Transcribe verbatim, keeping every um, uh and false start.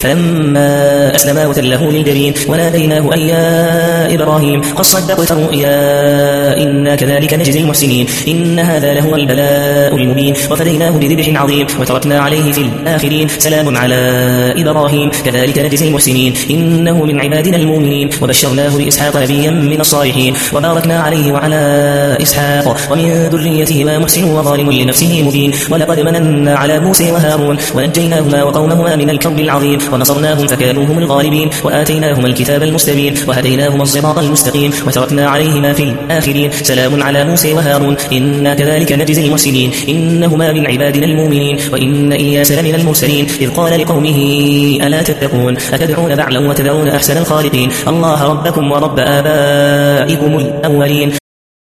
فلما أسلما وتله للجبين وناديناه أن يا إبراهيم قد صدقت الرؤيا إنا كذلك نجزي المحسنين إن هذا لهو البلاء المبين وفديناه بذبح عظيم وتركنا عليه في الآخرين سلام على إبراهيم كذلك نجزي المحسنين إنه من عبادنا المؤمنين وبشرناه بإسحاق نبيا من الصالحين وباركنا عليه وعلى إسحاق ومن ذريتهما محسن وظالم لنفسه مبين ولقد مننا على موسى وهارون ونجيناهما وقومهما من الكرب العظيم ونصرناهم فكانوا هم الغالبين وآتيناهما الكتاب المستبين وهديناهما الصراط المستقيم وتركنا عليهما في الآخرين سلام على موسى وهارون إنا كذلك نجزي المحسنين إنهما من عبادنا المؤمنين وإن إياس لمن المرسلين إذ قال لقومه ألا تتقون أتدعون بعلا وتذرون أحسن الخالقين الله ربكم ورب آبائكم الأولين